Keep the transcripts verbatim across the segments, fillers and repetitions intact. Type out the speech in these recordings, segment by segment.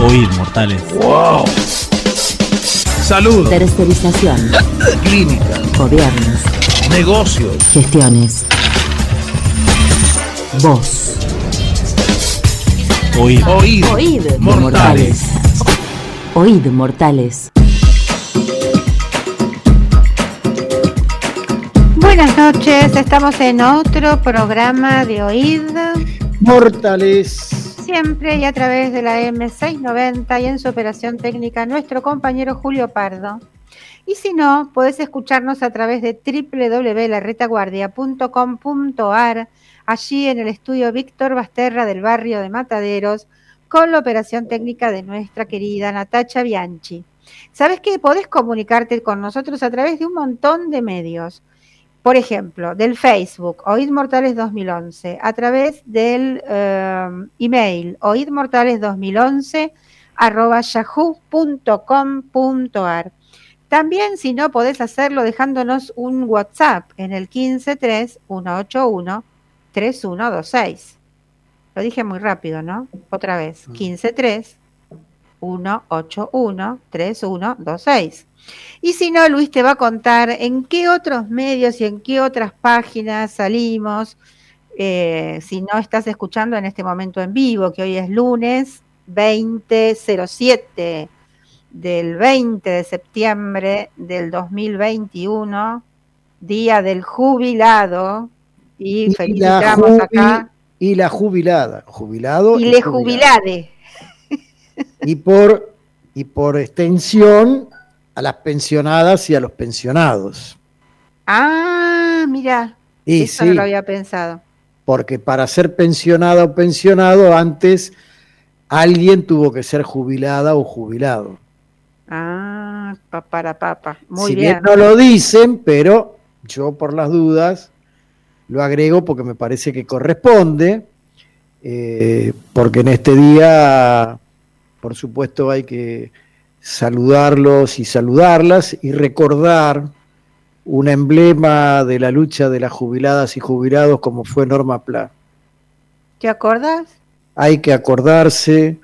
Oíd, mortales. ¡Wow! Salud. Tercerización. Clínica. Gobiernos. Negocios. Gestiones. Voz. Oíd. Oíd. Oíd. Mortales. Oíd, mortales. Buenas noches, estamos en otro programa de Oíd Mortales. Siempre y a través de la eme seiscientos noventa y en su operación técnica nuestro compañero Julio Pardo. Y si no, podés escucharnos a través de doble u doble u doble u punto la retaguardia punto com punto a r, allí en el estudio Víctor Basterra del barrio de Mataderos, con la operación técnica de nuestra querida Natacha Bianchi. ¿Sabés qué? Podés comunicarte con nosotros a través de un montón de medios. Por ejemplo, del Facebook, Oíd Mortales dos mil once, a través del eh, email, oidmortales dos mil once arroba yahoo punto com punto a r. También, si no, podés hacerlo dejándonos un WhatsApp en el quince tres uno ocho uno tres uno dos seis. Lo dije muy rápido, ¿no? Otra vez, quince tres uno ocho uno tres uno dos seis. Y si no, Luis te va a contar en qué otros medios y en qué otras páginas salimos, eh, si no estás escuchando en este momento en vivo, que hoy es lunes veinte cero siete del veinte de septiembre del dos mil veintiuno, día del jubilado, y, y felicitamos jubi- acá. Y la jubilada, jubilado. Y, y le jubilade. Y por, y por extensión, a las pensionadas y a los pensionados. Ah, mira, y eso sí, no lo había pensado. Porque para ser pensionada o pensionado, antes alguien tuvo que ser jubilada o jubilado. Ah, para papa, muy si bien. bien no lo dicen, pero yo por las dudas lo agrego porque me parece que corresponde, eh, porque en este día, por supuesto, hay que saludarlos y saludarlas y recordar un emblema de la lucha de las jubiladas y jubilados como fue Norma Pla. ¿Te acordás? Hay que acordarse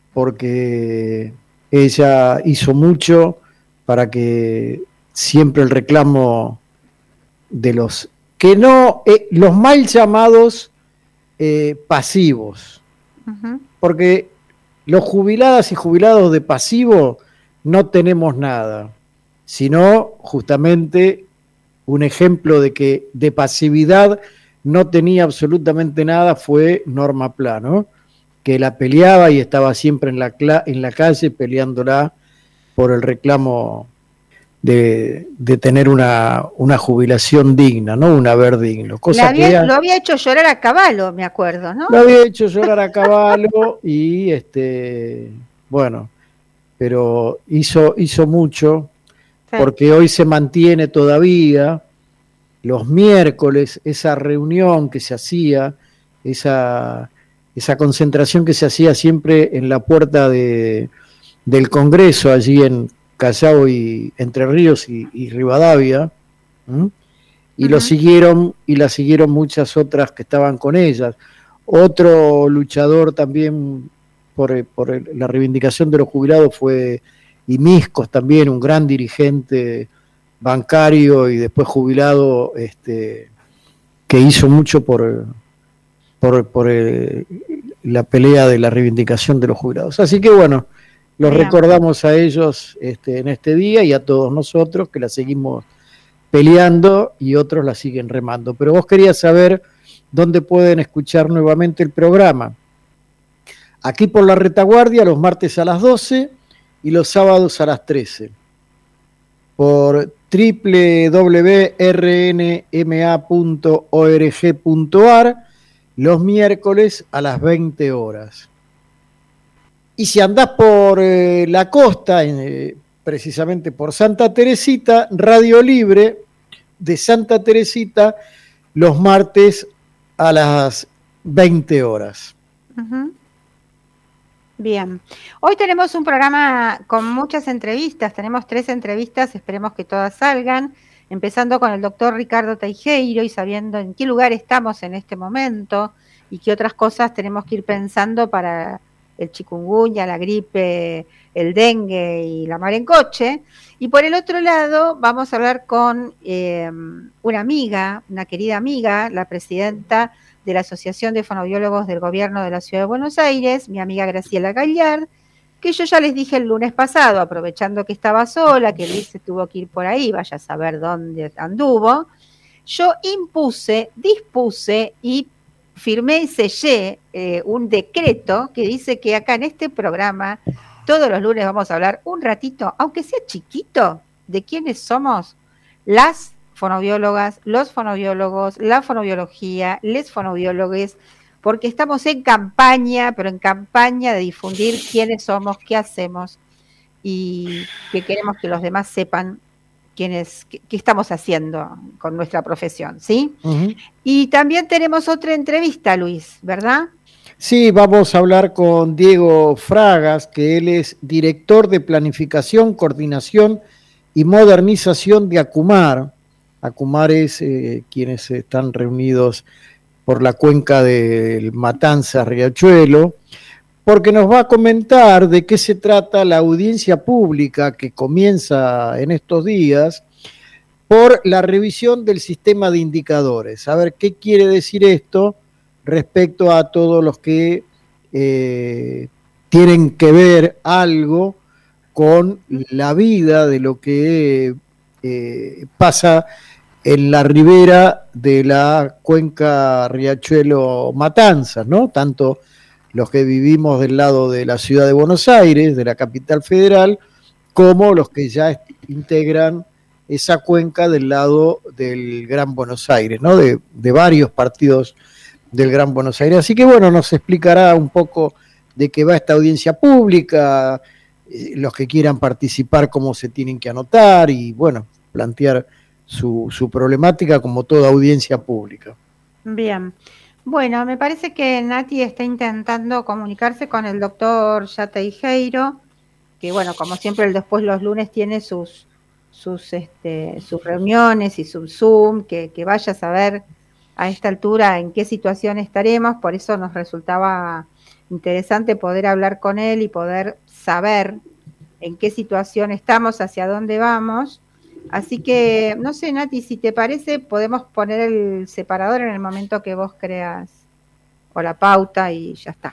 porque ella hizo mucho para que siempre el reclamo de los que no, eh, los mal llamados eh, pasivos, uh-huh. Porque los jubiladas y jubilados de pasivo no tenemos nada, sino justamente un ejemplo de que de pasividad no tenía absolutamente nada fue Norma Pla, ¿no? Que la peleaba y estaba siempre en la, en la calle peleándola por el reclamo de, de tener una, una jubilación digna, ¿no? Un haber digno. Cosa había, que ella, lo había hecho llorar a caballo, me acuerdo, ¿no? Lo había hecho llorar a caballo y, este, bueno, pero hizo, hizo mucho, sí. Porque hoy se mantiene todavía los miércoles esa reunión que se hacía, esa, esa concentración que se hacía siempre en la puerta de, del Congreso, allí en Callao y Entre Ríos y, y Rivadavia, ¿m? y uh-huh. lo siguieron, y la siguieron muchas otras que estaban con ellas. Otro luchador también por, por la reivindicación de los jubilados fue Imiscos, también un gran dirigente bancario y después jubilado, este, que hizo mucho por, por, por el, la pelea de la reivindicación de los jubilados. Así que bueno, los Bien. recordamos a ellos este, en este día y a todos nosotros que la seguimos peleando y otros la siguen remando. Pero vos querías saber dónde pueden escuchar nuevamente el programa. Aquí por la retaguardia, los martes a las doce y los sábados a las trece. Por doble u doble u doble u punto r n m a punto org punto a r los miércoles a las veinte horas. Y si andás por eh, la costa, eh, precisamente por Santa Teresita, Radio Libre de Santa Teresita, los martes a las veinte horas. Uh-huh. Bien, hoy tenemos un programa con muchas entrevistas, tenemos tres entrevistas, esperemos que todas salgan, empezando con el doctor Ricardo Teijeiro y sabiendo en qué lugar estamos en este momento y qué otras cosas tenemos que ir pensando para el chikungunya, la gripe, el dengue y la mar en coche. Y por el otro lado vamos a hablar con eh, una amiga, una querida amiga, la presidenta de la Asociación de Fonoaudiólogos del Gobierno de la Ciudad de Buenos Aires, mi amiga Graciela Gaillard, que yo ya les dije el lunes pasado, aprovechando que estaba sola, que Luis se tuvo que ir por ahí, vaya a saber dónde anduvo, yo impuse, dispuse y firmé y sellé eh, un decreto que dice que acá en este programa todos los lunes vamos a hablar un ratito, aunque sea chiquito, de quiénes somos las fonoaudiólogas, los fonoaudiólogos, la fonoaudiología, les fonoaudiólogos, porque estamos en campaña, pero en campaña de difundir quiénes somos, qué hacemos y que queremos que los demás sepan quiénes, qué, qué estamos haciendo con nuestra profesión, ¿sí? Uh-huh. Y también tenemos otra entrevista, Luis, ¿verdad? Sí, vamos a hablar con Diego Fragas, que él es director de Planificación, Coordinación y Modernización de Acumar. Acumar es eh, quienes están reunidos por la cuenca del Matanzas, Riachuelo, porque nos va a comentar de qué se trata la audiencia pública que comienza en estos días por la revisión del sistema de indicadores. A ver, ¿qué quiere decir esto respecto a todos los que eh, tienen que ver algo con la vida de lo que eh, pasa en la ribera de la cuenca Riachuelo-Matanzas, ¿no? Tanto los que vivimos del lado de la ciudad de Buenos Aires, de la capital federal, como los que ya integran esa cuenca del lado del Gran Buenos Aires, ¿no? De, de varios partidos del Gran Buenos Aires. Así que bueno, nos explicará un poco de qué va esta audiencia pública, eh, los que quieran participar, cómo se tienen que anotar y bueno, plantear Su, su problemática como toda audiencia pública. Bien, bueno, me parece que Nati está intentando comunicarse con el doctor Teijeiro, que bueno, como siempre él después los lunes tiene sus sus este sus reuniones y su Zoom, que, que vaya a saber a esta altura en qué situación estaremos, por eso nos resultaba interesante poder hablar con él y poder saber en qué situación estamos, hacia dónde vamos. Así que, no sé, Nati, si te parece, podemos poner el separador en el momento que vos creas, o la pauta, y ya está.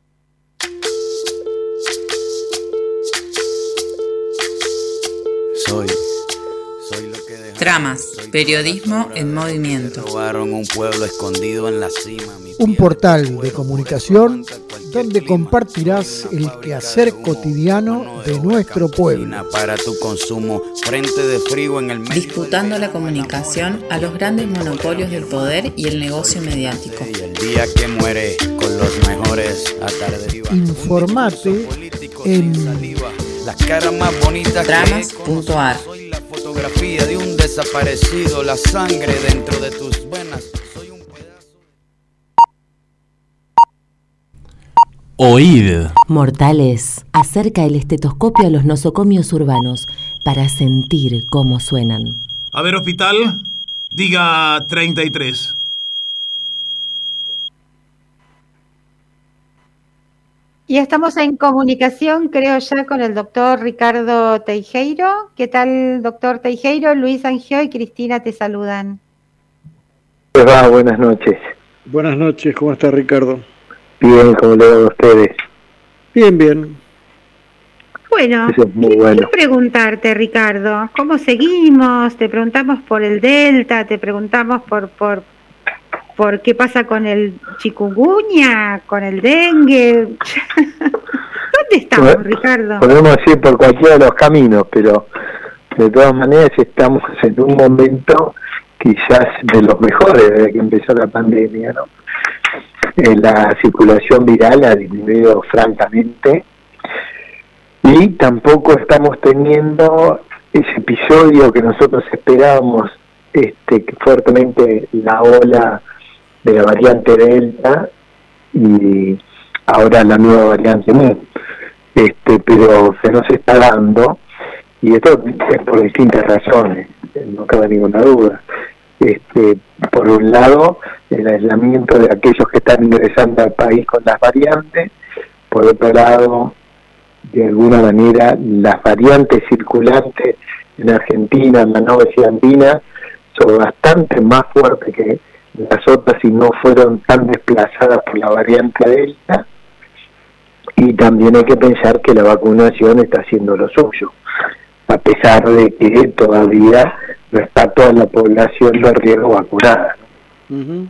Soy, soy lo que dejaron, Tramas, periodismo en movimiento. Robaron un pueblo escondido en la cima. Un portal de comunicación donde compartirás el quehacer cotidiano de nuestro pueblo. Para tu consumo, frente de frío en el medio. Disputando la comunicación a los grandes monopolios del poder y el negocio mediático. Y el día que muere con los mejores atardes. Informate en las caras más bonitas. Tramas punto ar. Soy la fotografía de un desaparecido, la sangre dentro de tus venas. Oíd. Mortales, acerca el estetoscopio a los nosocomios urbanos para sentir cómo suenan. A ver, hospital, diga treinta y tres. Y estamos en comunicación, creo ya, con el doctor Ricardo Teijeiro. ¿Qué tal, doctor Teijeiro? Luis Angio y Cristina te saludan. ¿Qué va? Buenas noches. Buenas noches, ¿cómo está Ricardo? Bien, ¿cómo le va a ustedes? Bien, bien. Bueno, Eso es muy bueno. quiero preguntarte, Ricardo, ¿cómo seguimos? Te preguntamos por el Delta, te preguntamos por por por qué pasa con el chikungunya, con el dengue. ¿Dónde estamos, bueno, Ricardo? Podemos ir por cualquiera de los caminos, pero de todas maneras estamos en un momento quizás de los mejores desde que empezó la pandemia, ¿no? La circulación viral ha disminuido francamente y tampoco estamos teniendo ese episodio que nosotros esperábamos, este, fuertemente la ola de la variante Delta y ahora la nueva variante Mu, este, pero se nos está dando, y esto es por distintas razones, no cabe ninguna duda. Este, por un lado, el aislamiento de aquellos que están ingresando al país con las variantes, por otro lado, de alguna manera, las variantes circulantes en Argentina, en la nube andina, son bastante más fuertes que las otras y no fueron tan desplazadas por la variante Delta. Y también hay que pensar que la vacunación está haciendo lo suyo, a pesar de que todavía no está toda la población de riesgo vacunada. Uh-huh.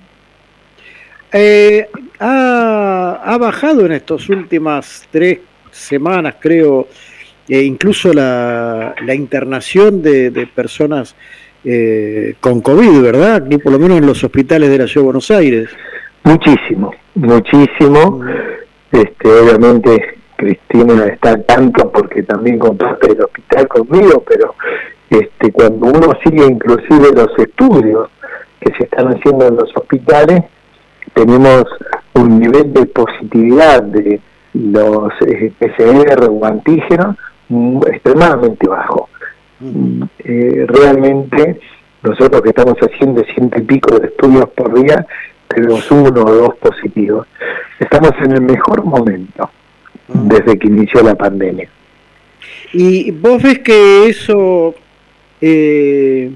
eh, ha, ha bajado en estas últimas tres semanas, creo, eh, incluso la, la internación de, de personas eh, con COVID, ¿verdad? Aquí por lo menos en los hospitales de la Ciudad de Buenos Aires. Muchísimo, muchísimo. Uh-huh. Este, obviamente Cristina está al tanto porque también comparte el hospital conmigo, pero este, cuando uno sigue inclusive los estudios que se están haciendo en los hospitales, tenemos un nivel de positividad de los eh, P C R o antígenos extremadamente bajo. Uh-huh. Eh, realmente nosotros que estamos haciendo ciento y pico de estudios por día, tenemos uno o dos positivos. Estamos en el mejor momento uh-huh. desde que inició la pandemia. ¿Y vos ves que eso eh,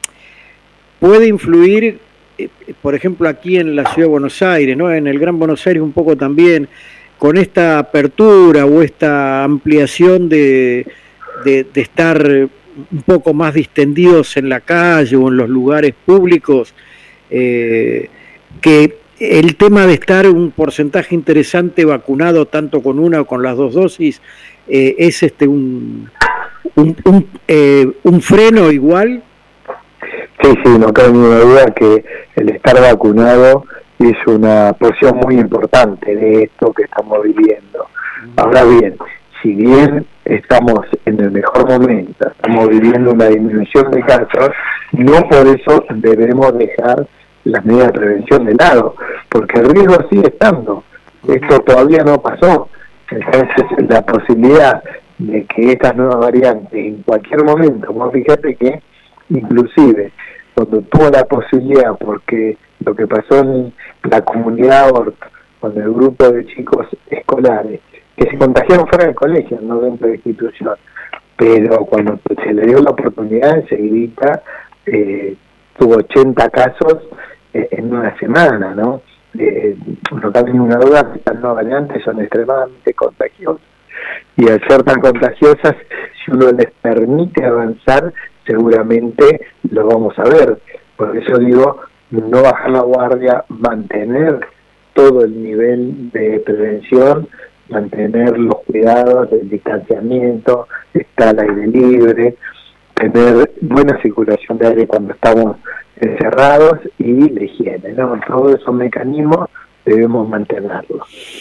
puede influir, eh, por ejemplo, aquí en la Ciudad de Buenos Aires, ¿no? En el Gran Buenos Aires un poco también, con esta apertura o esta ampliación de, de, de estar un poco más distendidos en la calle o en los lugares públicos, eh, que el tema de estar un porcentaje interesante vacunado tanto con una o con las dos dosis eh, es este un un, un, eh, un freno igual? Sí, sí, no cabe ninguna duda que el estar vacunado es una porción muy importante de esto que estamos viviendo. Ahora bien, si bien estamos en el mejor momento, estamos viviendo una disminución de casos, no por eso debemos dejar las medidas de prevención de lado, porque el riesgo sigue estando. Esto todavía no pasó. Entonces, la posibilidad de que estas nuevas variantes en cualquier momento, vos fíjate que inclusive cuando tuvo la posibilidad, porque lo que pasó en la comunidad Horta, con el grupo de chicos escolares, que se contagiaron fuera del colegio, no dentro de la institución, pero cuando se le dio la oportunidad, enseguida eh, tuvo ochenta casos eh, en una semana, ¿no? Eh, no cabe ninguna duda que estas nuevas variantes son extremadamente contagiosas, y al ser tan contagiosas, si uno les permite avanzar, seguramente lo vamos a ver. Por eso digo, no bajar la guardia, mantener todo el nivel de prevención, mantener los cuidados del distanciamiento, estar al aire libre, tener buena circulación de aire cuando estamos encerrados y la higiene, ¿no? Todos esos mecanismos debemos mantenerlos.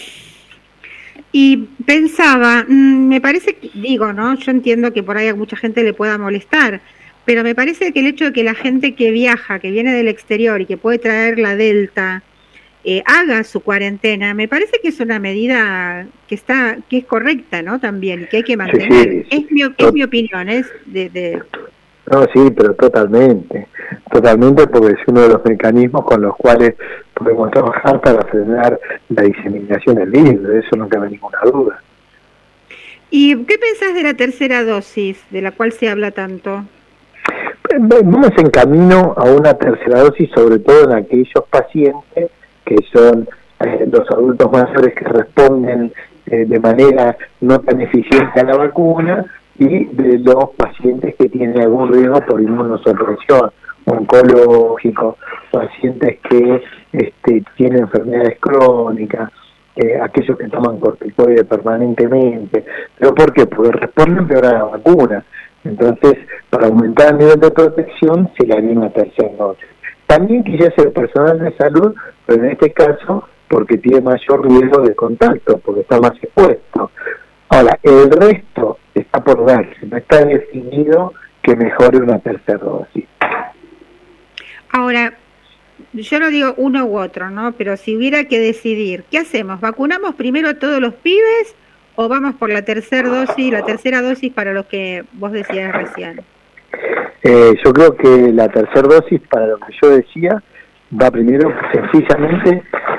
Y pensaba, me parece que, digo, ¿no? Yo entiendo que por ahí a mucha gente le pueda molestar, pero me parece que el hecho de que la gente que viaja, que viene del exterior y que puede traer la Delta, eh, haga su cuarentena, me parece que es una medida que está, que es correcta, ¿no? También, y que hay que mantener. Sí, sí, es, mi, es mi opinión, es de, de... No, sí, pero totalmente, totalmente, porque es uno de los mecanismos con los cuales podemos trabajar para frenar la diseminación del virus, de eso no cabe ninguna duda. ¿Y qué pensás de la tercera dosis, de la cual se habla tanto? Vamos en camino a una tercera dosis, sobre todo en aquellos pacientes que son eh, los adultos mayores que responden eh, de manera no tan eficiente a la vacuna, y de los pacientes que tienen algún riesgo por inmunosupresión, oncológico, pacientes que este, tienen enfermedades crónicas, eh, aquellos que toman corticoides permanentemente. ¿Pero por qué? Porque responden peor a la vacuna. Entonces, para aumentar el nivel de protección, se le haría una tercera dosis. También quizás el personal de salud, pero en este caso, porque tiene mayor riesgo de contacto, porque está más expuesto. Ahora, el resto está por darse, no está definido que mejore una tercera dosis. Ahora, yo no digo uno u otro, ¿no? Pero si hubiera que decidir, ¿qué hacemos? ¿Vacunamos primero a todos los pibes o vamos por la tercera dosis, la tercera dosis para los que vos decías recién? Eh, yo creo que la tercera dosis, para lo que yo decía, va primero sencillamente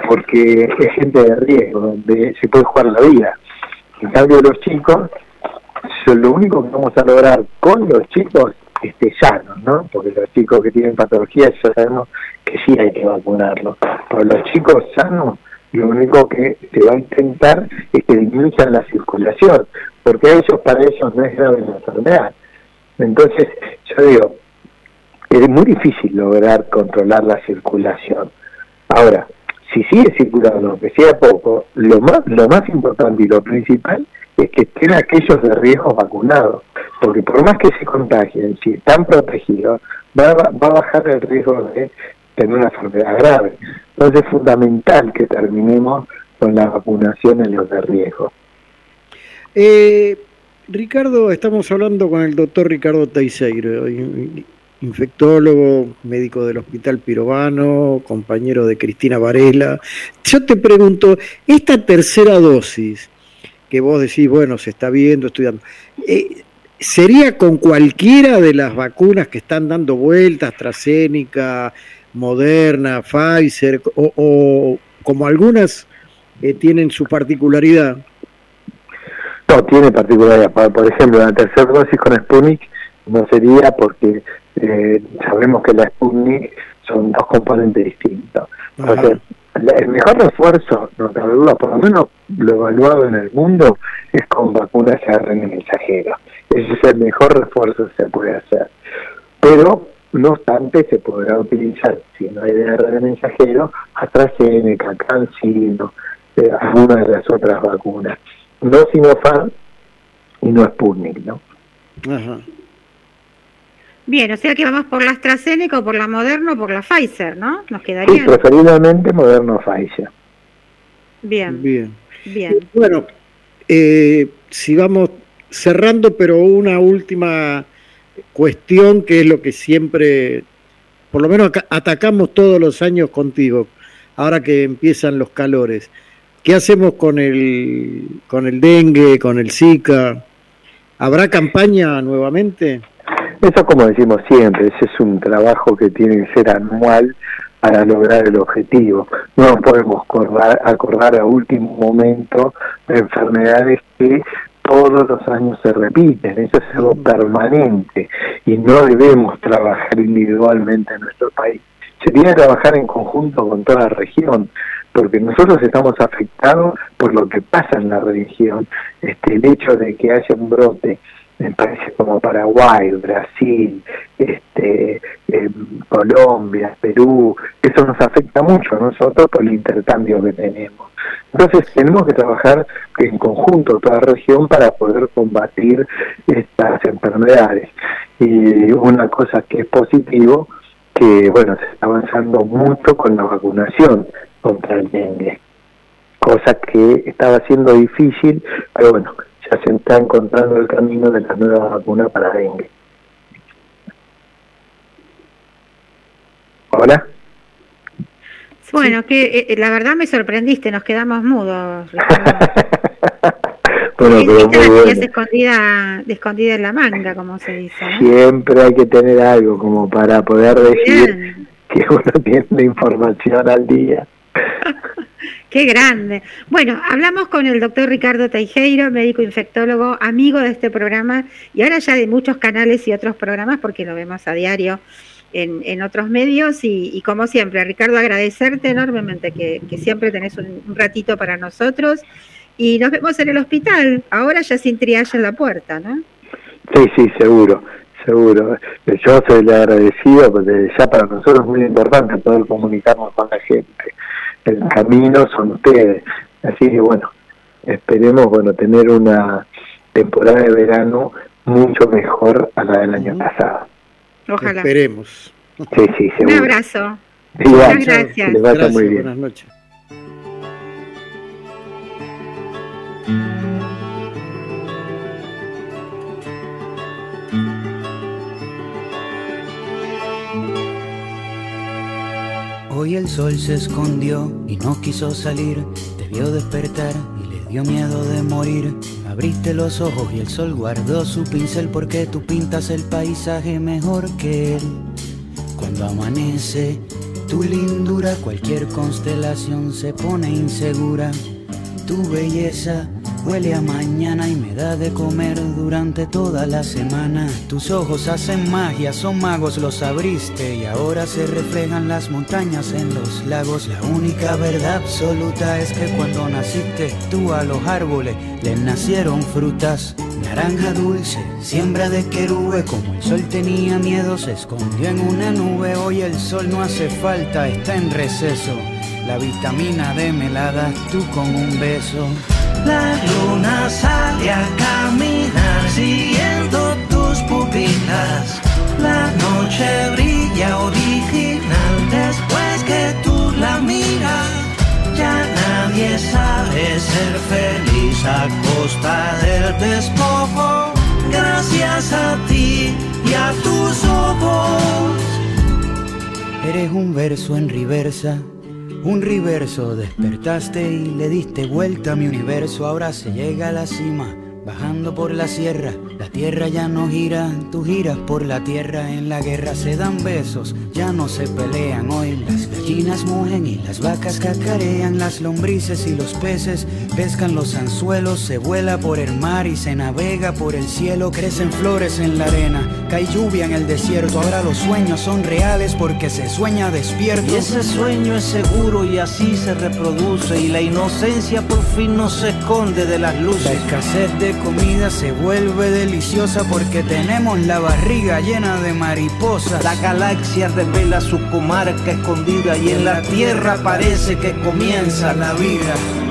porque es gente de riesgo, donde se puede jugar la vida. En cambio, los chicos, lo único que vamos a lograr con los chicos este, sanos, ¿no? Porque los chicos que tienen patologías ya sabemos que sí hay que vacunarlos. Pero los chicos sanos, lo único que se va a intentar es que disminuyan la circulación, porque a ellos, para ellos no es grave la enfermedad. Entonces, yo digo, es muy difícil lograr controlar la circulación. Ahora, si sigue circulando, aunque sea poco, lo más, lo más importante y lo principal es que estén aquellos de riesgo vacunados, porque por más que se contagien, si están protegidos, va, va a bajar el riesgo de tener una enfermedad grave. Entonces es fundamental que terminemos con la vacunación en los de riesgo. Eh, Ricardo, estamos hablando con el doctor Ricardo Teijeiro, infectólogo, médico del Hospital Pirovano, compañero de Cristina Varela. Yo te pregunto, esta tercera dosis, que vos decís, bueno, se está viendo, estudiando, eh, ¿sería con cualquiera de las vacunas que están dando vueltas, AstraZeneca, Moderna, Pfizer, o, o como algunas eh, tienen su particularidad? No, tiene particularidad. Por ejemplo, la tercera dosis con Sputnik no sería porque eh, sabemos que la Sputnik son dos componentes distintos. Entonces, el mejor refuerzo, no, por lo menos lo evaluado en el mundo, es con vacunas A R N mensajero. Ese es el mejor refuerzo que se puede hacer. Pero, no obstante, se podrá utilizar, si no hay de A R N mensajero, AstraZeneca, CanSino, eh, alguna de las otras vacunas. No Sinopharm y no Sputnik, ¿no? Ajá. Bien, o sea que vamos por la AstraZeneca o por la Moderna o por la Pfizer, ¿no? Nos quedaría. Sí, preferiblemente Moderna o Pfizer. Bien. Bien. Bien. Bueno, eh, si vamos cerrando, pero una última cuestión que es lo que siempre, por lo menos atacamos todos los años contigo, ahora que empiezan los calores. ¿Qué hacemos con el con el dengue, con el Zika? ¿Habrá campaña nuevamente? Eso, como decimos siempre, ese es un trabajo que tiene que ser anual para lograr el objetivo. No nos podemos acordar, acordar a último momento de enfermedades que todos los años se repiten. Eso es algo permanente y no debemos trabajar individualmente en nuestro país. Se tiene que trabajar en conjunto con toda la región, porque nosotros estamos afectados por lo que pasa en la región. Este, el hecho de que haya un brote en países como Paraguay, Brasil, este, eh, Colombia, Perú, eso nos afecta mucho a nosotros por el intercambio que tenemos. Entonces tenemos que trabajar en conjunto toda la región para poder combatir estas enfermedades. Y una cosa que es positivo, que bueno, se está avanzando mucho con la vacunación contra el dengue, cosa que estaba siendo difícil, pero bueno, ya se está encontrando el camino de la nueva vacuna para dengue. ¿Hola? Bueno, que eh, la verdad me sorprendiste, nos quedamos mudos. Bueno, pero muy bueno. De escondida, de escondida en la manga, como se dice, ¿no? Siempre hay que tener algo como para poder decir Bien. que uno tiene información al día. Qué grande. Bueno, hablamos con el doctor Ricardo Teijeiro, médico infectólogo, amigo de este programa y ahora ya de muchos canales y otros programas porque lo vemos a diario en, en otros medios y, y como siempre, Ricardo, agradecerte enormemente que, que siempre tenés un, un ratito para nosotros y nos vemos en el hospital, ahora ya sin triage en la puerta, ¿no? Sí, sí, seguro. Seguro, yo soy el agradecido porque ya para nosotros es muy importante poder comunicarnos con la gente. El camino son ustedes, así que bueno, esperemos bueno tener una temporada de verano mucho mejor a la del año pasado. Ojalá. Esperemos. Sí, sí, seguro. Un abrazo. Igual, Muchas gracias. Que les vaya Gracias, muy bien. Buenas noches. Hoy el sol se escondió y no quiso salir, te vio despertar y le dio miedo de morir. Abriste los ojos y el sol guardó su pincel porque tú pintas el paisaje mejor que él. Cuando amanece Tu lindura, cualquier constelación se pone insegura. Tu belleza huele a mañana y me da de comer durante toda la semana. Tus ojos hacen magia, son magos, los abriste y ahora se reflejan las montañas en los lagos. La única verdad absoluta es que cuando naciste tú a los árboles les nacieron frutas. Naranja dulce, siembra de querube, como el sol tenía miedo se escondió en una nube. Hoy el sol no hace falta, está en receso. La vitamina D me la das tú con un beso. La luna sale a caminar siguiendo tus pupilas. La noche brilla original después que tú la miras. Ya nadie sabe ser feliz a costa del despojo. Gracias a ti y a tus ojos. Eres un verso en reversa. Un reverso, despertaste y le diste vuelta a mi universo. Ahora se llega a la cima, bajando por la sierra. La tierra ya no gira, tú giras por la tierra. En la guerra se dan besos, ya no se pelean. Hoy las gallinas mugen y las vacas cacarean. Las lombrices y los peces pescan los anzuelos. Se vuela por el mar y se navega por el cielo. Crecen flores en la arena, cae lluvia en el desierto. Ahora los sueños son reales porque se sueña despierto. Y ese sueño es seguro y así se reproduce. Y la inocencia por fin no se esconde de las luces. La escasez de comida se vuelve deliciosa porque tenemos la barriga llena de mariposas. La galaxia revela su comarca escondida y en la tierra parece que comienza la vida.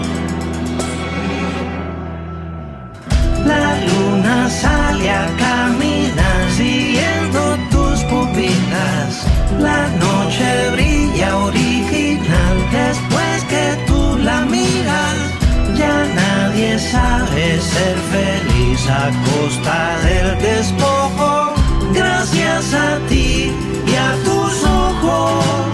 La luna sale a caminar siguiendo tus pupilas. La noche brilla original después que tú la miras. Ya nadie sabe ser feliz a costa del despojo. Gracias a ti y a tus ojos.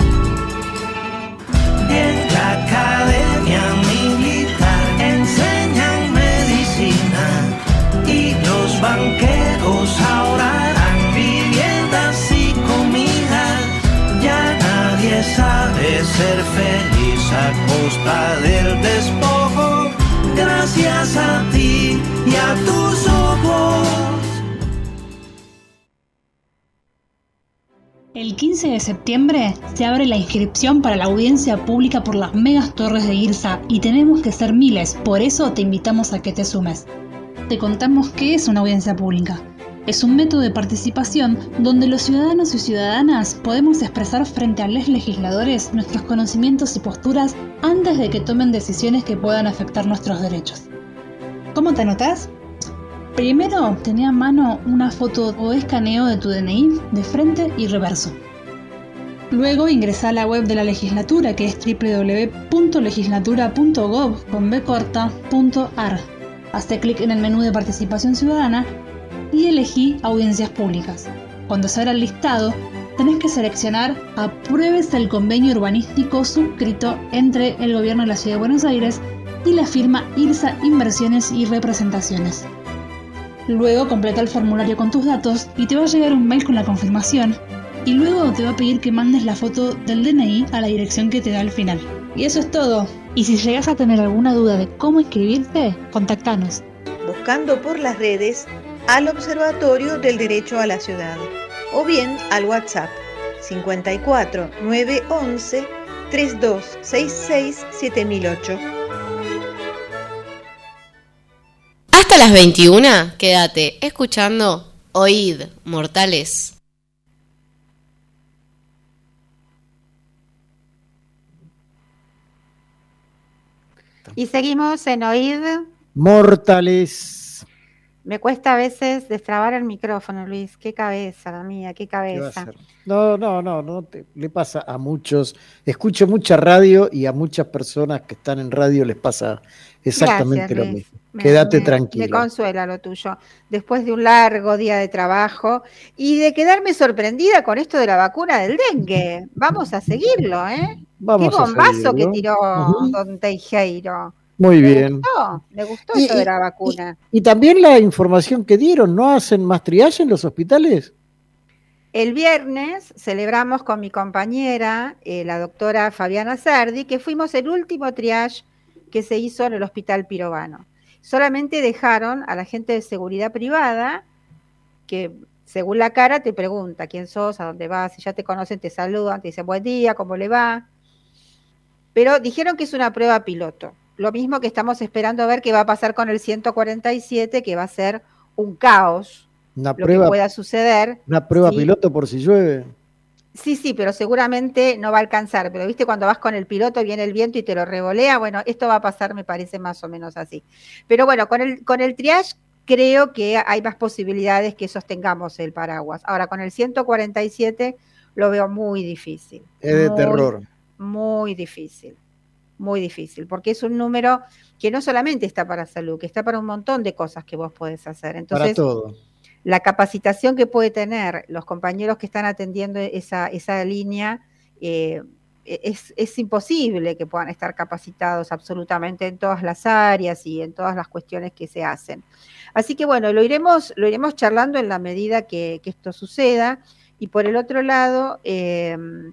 En la academia militar enseñan medicina y los banqueros ahora harán viviendas y comidas. Ya nadie sabe ser feliz a costa del despojo. Gracias a ti y a tus ojos. El quince de septiembre se abre la inscripción para la audiencia pública por las megas torres de IRSA y tenemos que ser miles, por eso te invitamos a que te sumes. Te contamos qué es una audiencia pública. Es un método de participación donde los ciudadanos y ciudadanas podemos expresar frente a los legisladores nuestros conocimientos y posturas antes de que tomen decisiones que puedan afectar nuestros derechos. ¿Cómo te anotás? Primero, tenía a mano una foto o escaneo de tu D N I de frente y reverso. Luego ingresá a la web de la legislatura, que es doble u doble u doble u punto legislatura punto gov punto ar. Hacé clic en el menú de participación ciudadana y elegí audiencias públicas. Cuando se abra el listado, tenés que seleccionar apruebes el convenio urbanístico suscrito entre el gobierno de la Ciudad de Buenos Aires y la firma IRSA Inversiones y Representaciones. Luego completa el formulario con tus datos y te va a llegar un mail con la confirmación y luego te va a pedir que mandes la foto del D N I a la dirección que te da al final. Y eso es todo. Y si llegas a tener alguna duda de cómo inscribirte, contactanos. Buscando por las redes al Observatorio del Derecho a la Ciudad o bien al WhatsApp cincuenta y cuatro nueve once treinta y dos sesenta y seis siete mil ocho. Hasta las veintiuna, quédate escuchando Oíd, Mortales. Y seguimos en Oíd, Mortales. Me cuesta a veces destrabar el micrófono, Luis. Qué cabeza la mía, qué cabeza. ¿Qué no, no, no, no te, le pasa a muchos. Escucho mucha radio y a muchas personas que están en radio les pasa exactamente Gracias, lo Luis. mismo. Me, Quédate me, tranquilo. Me consuela lo tuyo. Después de un largo día de trabajo y de quedarme sorprendida con esto de la vacuna del dengue. Vamos a seguirlo, ¿eh? Vamos qué bombazo que tiró uh-huh. don Teijeiro. Muy ¿Le bien. Gustó? ¿Le gustó y, eso de la vacuna? Y, y también la información que dieron, ¿no hacen más triaje en los hospitales? El viernes celebramos con mi compañera, eh, la doctora Fabiana Sardi, que fuimos el último triage que se hizo en el Hospital Pirovano. Solamente dejaron a la gente de seguridad privada, que según la cara te pregunta quién sos, a dónde vas, si ya te conocen, te saludan, te dicen buen día, cómo le va. Pero dijeron que es una prueba piloto. Lo mismo que estamos esperando a ver qué va a pasar con el ciento cuarenta y siete, que va a ser un caos. Una lo prueba, que pueda suceder. Una prueba ¿sí? piloto por si llueve. Sí, sí, pero seguramente no va a alcanzar. Pero viste, cuando vas con el piloto, viene el viento y te lo revolea. Bueno, esto va a pasar, me parece más o menos así. Pero bueno, con el, con el triage creo que hay más posibilidades que sostengamos el paraguas. Ahora, con el ciento cuarenta y siete lo veo muy difícil. Es de muy, terror. Muy difícil. Muy difícil, porque es un número que no solamente está para salud, que está para un montón de cosas que vos podés hacer. Entonces, para todo. La capacidad que puede tener los compañeros que están atendiendo esa, esa línea, eh, es, es imposible que puedan estar capacitados absolutamente en todas las áreas y en todas las cuestiones que se hacen. Así que bueno, lo iremos, lo iremos charlando en la medida que, que esto suceda. Y por el otro lado, eh,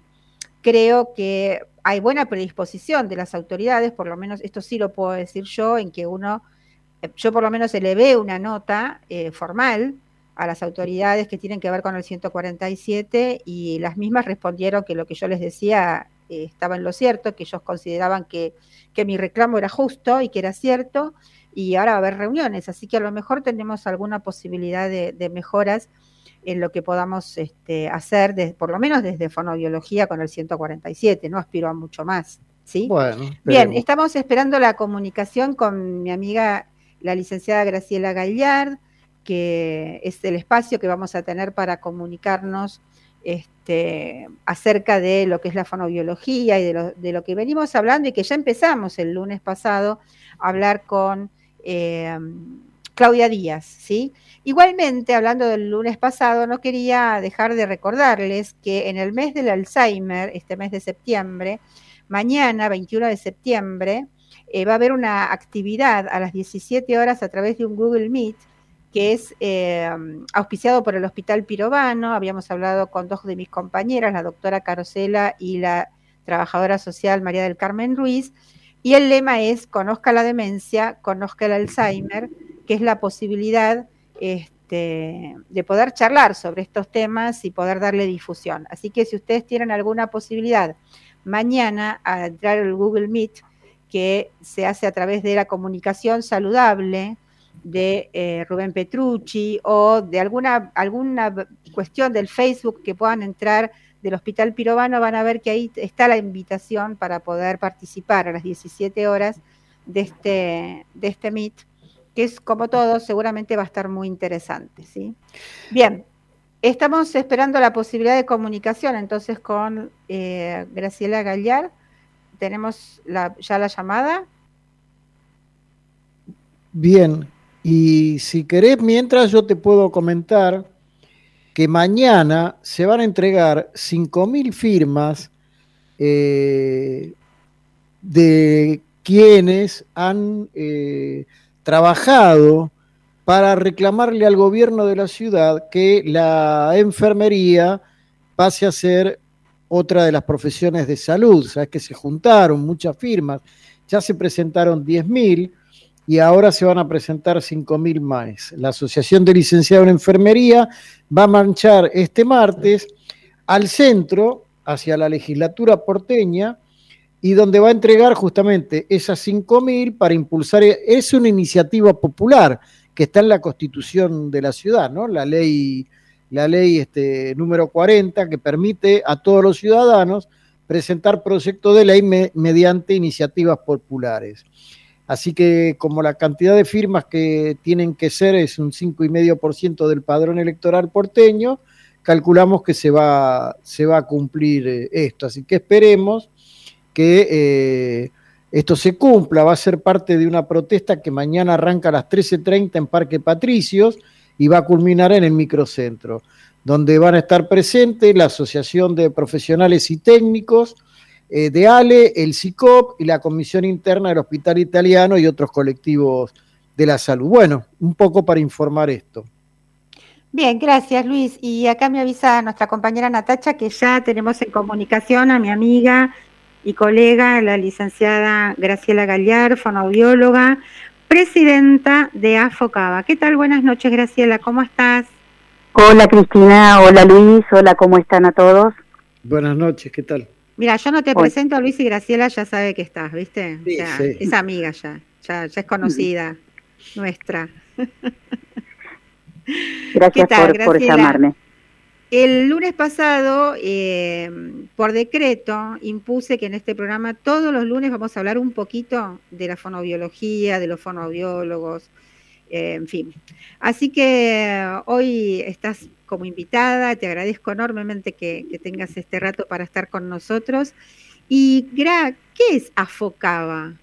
creo que hay buena predisposición de las autoridades, por lo menos esto sí lo puedo decir yo, en que uno, yo por lo menos elevé una nota eh, formal a las autoridades que tienen que ver con el ciento cuarenta y siete, y las mismas respondieron que lo que yo les decía eh, estaba en lo cierto, que ellos consideraban que, que mi reclamo era justo y que era cierto, y ahora va a haber reuniones, así que a lo mejor tenemos alguna posibilidad de, de mejoras en lo que podamos este, hacer, de, por lo menos desde fonobiología con el ciento cuarenta y siete, no aspiro a mucho más, ¿sí? Bueno, bien, estamos esperando la comunicación con mi amiga, la licenciada Graciela Gallard, que es el espacio que vamos a tener para comunicarnos este, acerca de lo que es la fonobiología y de lo, de lo que venimos hablando y que ya empezamos el lunes pasado a hablar con eh, Claudia Díaz, ¿sí? Igualmente, hablando del lunes pasado, no quería dejar de recordarles que en el mes del Alzheimer, este mes de septiembre, mañana, veintiuno de septiembre, eh, va a haber una actividad a las diecisiete horas a través de un Google Meet, que es eh, auspiciado por el Hospital Pirovano. Habíamos hablado con dos de mis compañeras, la doctora Carosela y la trabajadora social María del Carmen Ruiz, y el lema es conozca la demencia, conozca el Alzheimer, que es la posibilidad este, de poder charlar sobre estos temas y poder darle difusión. Así que si ustedes tienen alguna posibilidad mañana a entrar al Google Meet, que se hace a través de la comunicación saludable, de eh, Rubén Petrucci, o de alguna, alguna cuestión del Facebook que puedan entrar del Hospital Pirovano, van a ver que ahí está la invitación para poder participar a las diecisiete horas de este, de este Meet, que es, como todo, seguramente va a estar muy interesante, ¿sí? Bien, estamos esperando la posibilidad de comunicación entonces con eh, Graciela Gallard. Tenemos la, ya la llamada. Bien. Y si querés, mientras yo te puedo comentar que mañana se van a entregar cinco mil firmas eh, de quienes han eh, trabajado para reclamarle al gobierno de la ciudad que la enfermería pase a ser otra de las profesiones de salud. Sabes que se juntaron muchas firmas, ya se presentaron diez mil, y ahora se van a presentar cinco mil más. La Asociación de Licenciados en Enfermería va a marchar este martes al centro, hacia la legislatura porteña, y donde va a entregar justamente esas cinco mil para impulsar. Es una iniciativa popular que está en la Constitución de la ciudad, ¿no? La ley, la ley este, número cuarenta, que permite a todos los ciudadanos presentar proyectos de ley me, mediante iniciativas populares. Así que como la cantidad de firmas que tienen que ser es un cinco coma cinco por ciento del padrón electoral porteño, calculamos que se va, se va a cumplir eh, esto. Así que esperemos que eh, esto se cumpla. Va a ser parte de una protesta que mañana arranca a las trece treinta en Parque Patricios y va a culminar en el microcentro, donde van a estar presentes la Asociación de Profesionales y Técnicos eh, de ALE, el SICOP y la Comisión Interna del Hospital Italiano y otros colectivos de la salud. Bueno, un poco para informar esto. Bien, gracias Luis. Y acá me avisa nuestra compañera Natacha que ya tenemos en comunicación a mi amiga y colega, la licenciada Graciela Gallar, fonoaudióloga, presidenta de AFOCABA. ¿Qué tal? Buenas noches, Graciela, ¿cómo estás? Hola Cristina, hola Luis, hola, ¿cómo están a todos? Buenas noches, ¿qué tal? Mira, yo no te Hola. presento a Luis y Graciela ya sabe que estás, ¿viste? Sí, o sea, sí. es amiga ya, ya, ya es conocida nuestra. Gracias ¿Qué tal, por, por Graciela? llamarme. El lunes pasado, eh, por decreto, impuse que en este programa todos los lunes vamos a hablar un poquito de la fonoaudiología, de los fonoaudiólogos, eh, en fin. Así que eh, hoy estás como invitada, te agradezco enormemente que, que tengas este rato para estar con nosotros. Y Gra, ¿qué es AFOCABA?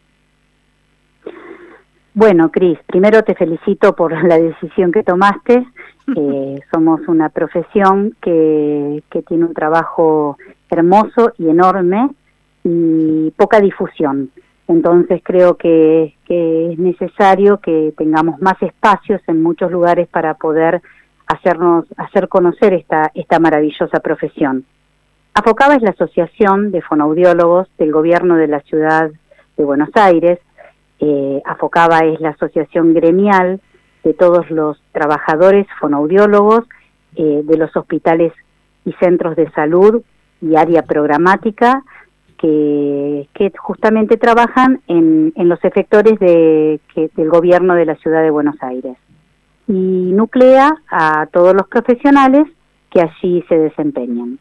Bueno, Cris, primero te felicito por la decisión que tomaste. Eh, somos una profesión que, que tiene un trabajo hermoso y enorme y poca difusión. Entonces creo que, que es necesario que tengamos más espacios en muchos lugares para poder hacernos hacer conocer esta, esta maravillosa profesión. AFOCABA es la Asociación de Fonoaudiólogos del Gobierno de la Ciudad de Buenos Aires. Eh, AFOCABA es la asociación gremial de todos los trabajadores fonoaudiólogos eh, de los hospitales y centros de salud y área programática que, que justamente trabajan en, en los efectores de, que, del gobierno de la Ciudad de Buenos Aires y nuclea a todos los profesionales que allí se desempeñan.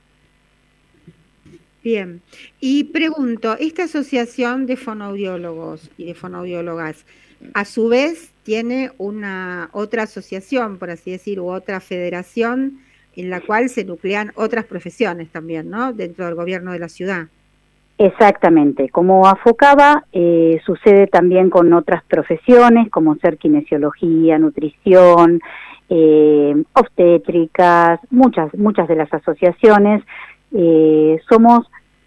Bien, y pregunto, esta asociación de fonoaudiólogos y de fonoaudiólogas, a su vez tiene una otra asociación, por así decir, u otra federación en la cual se nuclean otras profesiones también, ¿no? Dentro del gobierno de la ciudad. Exactamente, como AFOCABA eh, sucede también con otras profesiones como ser kinesiología, nutrición, eh, obstétricas, muchas muchas de las asociaciones. Eh, somos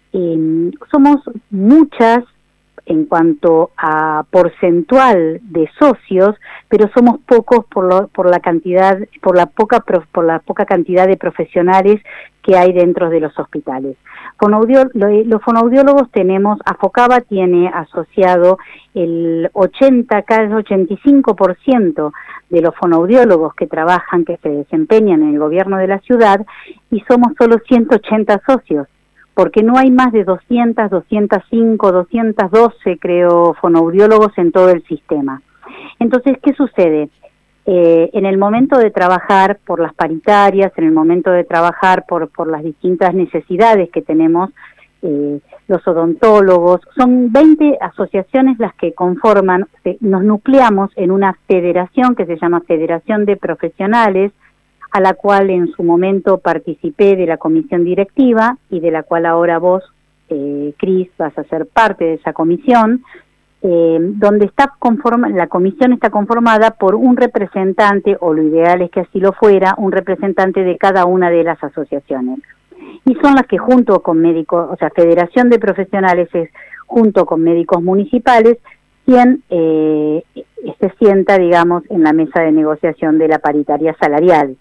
eh, somos muchas en cuanto a porcentual de socios, pero somos pocos por lo, por la cantidad por la poca por la poca cantidad de profesionales que hay dentro de los hospitales. Fonoaudió, los fonoaudiólogos tenemos, AFOCABA tiene asociado el ochenta, casi ochenta y cinco por ciento de los fonoaudiólogos que trabajan, que se desempeñan en el gobierno de la ciudad, y somos solo ciento ochenta socios, porque no hay más de doscientos, doscientos cinco, doscientos doce, creo, fonoaudiólogos en todo el sistema. Entonces, ¿qué sucede? Eh, en el momento de trabajar por las paritarias, en el momento de trabajar por, por las distintas necesidades que tenemos, eh, los odontólogos, son veinte asociaciones las que conforman, se, nos nucleamos en una federación que se llama Federación de Profesionales, a la cual en su momento participé de la comisión directiva y de la cual ahora vos, eh, Cris, vas a ser parte de esa comisión, eh, donde está conforma, la comisión está conformada por un representante, o lo ideal es que así lo fuera, un representante de cada una de las asociaciones. Y son las que junto con médicos, o sea, Federación de Profesionales es junto con médicos municipales quien eh, se sienta, digamos, en la mesa de negociación de la paritaria salarial.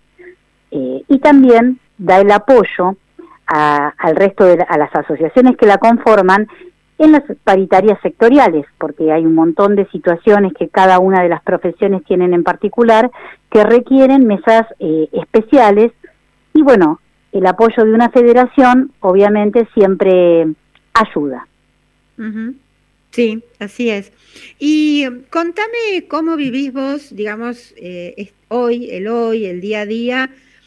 Eh, y también da el apoyo a, al resto de la, a las asociaciones que la conforman en las paritarias sectoriales, porque hay un montón de situaciones que cada una de las profesiones tienen en particular que requieren mesas eh, especiales y bueno, el apoyo de una federación obviamente siempre ayuda. Uh-huh. Sí, así es. Y contame cómo vivís vos, digamos, eh, hoy, el hoy, el día a día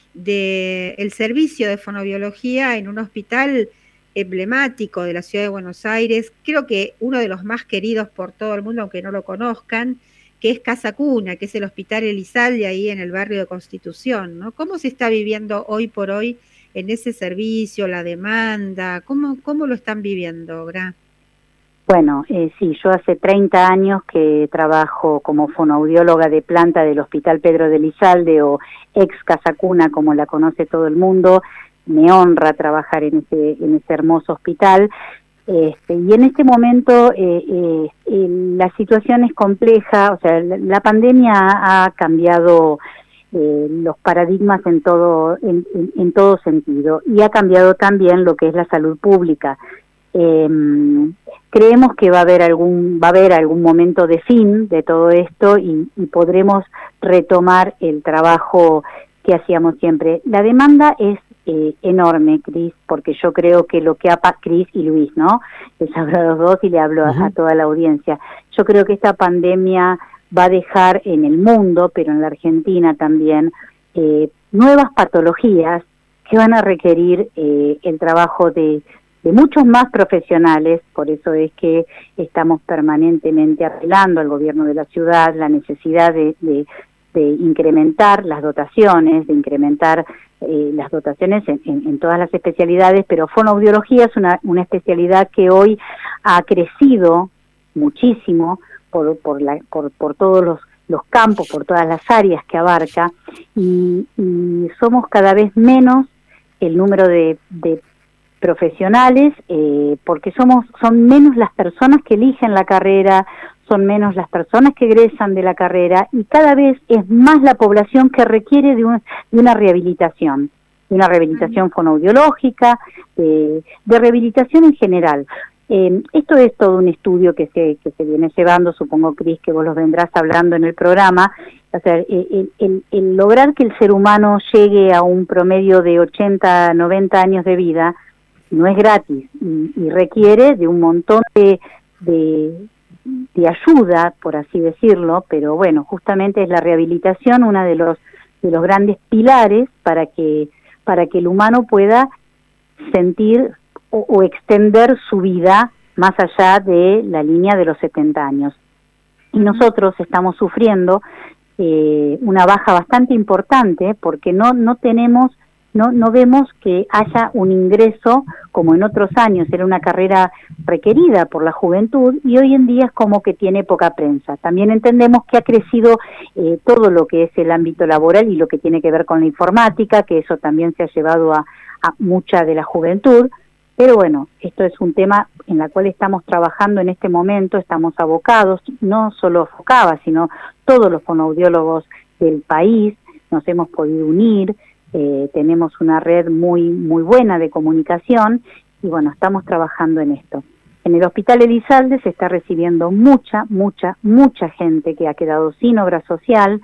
de el servicio de fonoaudiología en un hospital emblemático de la ciudad de Buenos Aires, creo que uno de los más queridos por todo el mundo, aunque no lo conozcan, que es Casa Cuna, que es el Hospital Elizalde ahí en el barrio de Constitución, ¿no? ¿Cómo se está viviendo hoy por hoy en ese servicio, la demanda? ¿Cómo, cómo lo están viviendo, Gra? Bueno, eh, sí, yo hace treinta años que trabajo como fonoaudióloga de planta del Hospital Pedro de Elizalde, o ex Casa Cuna, como la conoce todo el mundo. Me honra trabajar en ese, en ese hermoso hospital. Este, y en este momento eh, eh, eh, la situación es compleja, o sea, la, la pandemia ha, ha cambiado eh, los paradigmas en todo, en, en, en todo sentido, y ha cambiado también lo que es la salud pública. Eh, creemos que va a haber algún va a haber algún momento de fin de todo esto y, y podremos retomar el trabajo que hacíamos siempre. La demanda es eh, enorme, Cris, porque yo creo que lo que ha pasado, Cris y Luis, ¿no? Les hablo a los dos y le hablo uh-huh. a, a toda la audiencia. Yo creo que esta pandemia va a dejar en el mundo, pero en la Argentina también, eh, nuevas patologías que van a requerir eh, el trabajo de de muchos más profesionales. Por eso es que estamos permanentemente apelando al gobierno de la ciudad la necesidad de, de, de incrementar las dotaciones, de incrementar eh, las dotaciones en, en, en todas las especialidades, pero fonoaudiología es una, una especialidad que hoy ha crecido muchísimo por, por, la, por, por todos los, los campos, por todas las áreas que abarca, y, y somos cada vez menos el número de, de profesionales, eh, porque somos son menos las personas que eligen la carrera, son menos las personas que egresan de la carrera, y cada vez es más la población que requiere de, un, de una rehabilitación, de una rehabilitación fonoaudiológica, de, de rehabilitación en general. Eh, esto es todo un estudio que se que se viene llevando, supongo, Cris, que vos los vendrás hablando en el programa. O sea, el, el, el lograr que el ser humano llegue a un promedio de ochenta, noventa años de vida no es gratis y, y requiere de un montón de, de, de ayuda, por así decirlo, pero bueno, justamente es la rehabilitación uno de los de los grandes pilares para que para que el humano pueda sentir o, o extender su vida más allá de la línea de los setenta años. Y nosotros estamos sufriendo eh, una baja bastante importante porque no no tenemos No, no vemos que haya un ingreso como en otros años, era una carrera requerida por la juventud y hoy en día es como que tiene poca prensa. También entendemos que ha crecido eh, todo lo que es el ámbito laboral y lo que tiene que ver con la informática, que eso también se ha llevado a, a mucha de la juventud, pero bueno, esto es un tema en el cual estamos trabajando en este momento, estamos abocados, no solo Focaba, sino todos los fonoaudiólogos del país, nos hemos podido unir. Eh, tenemos una red muy muy buena de comunicación y bueno, estamos trabajando en esto. En el Hospital Elizalde se está recibiendo mucha, mucha, mucha gente que ha quedado sin obra social,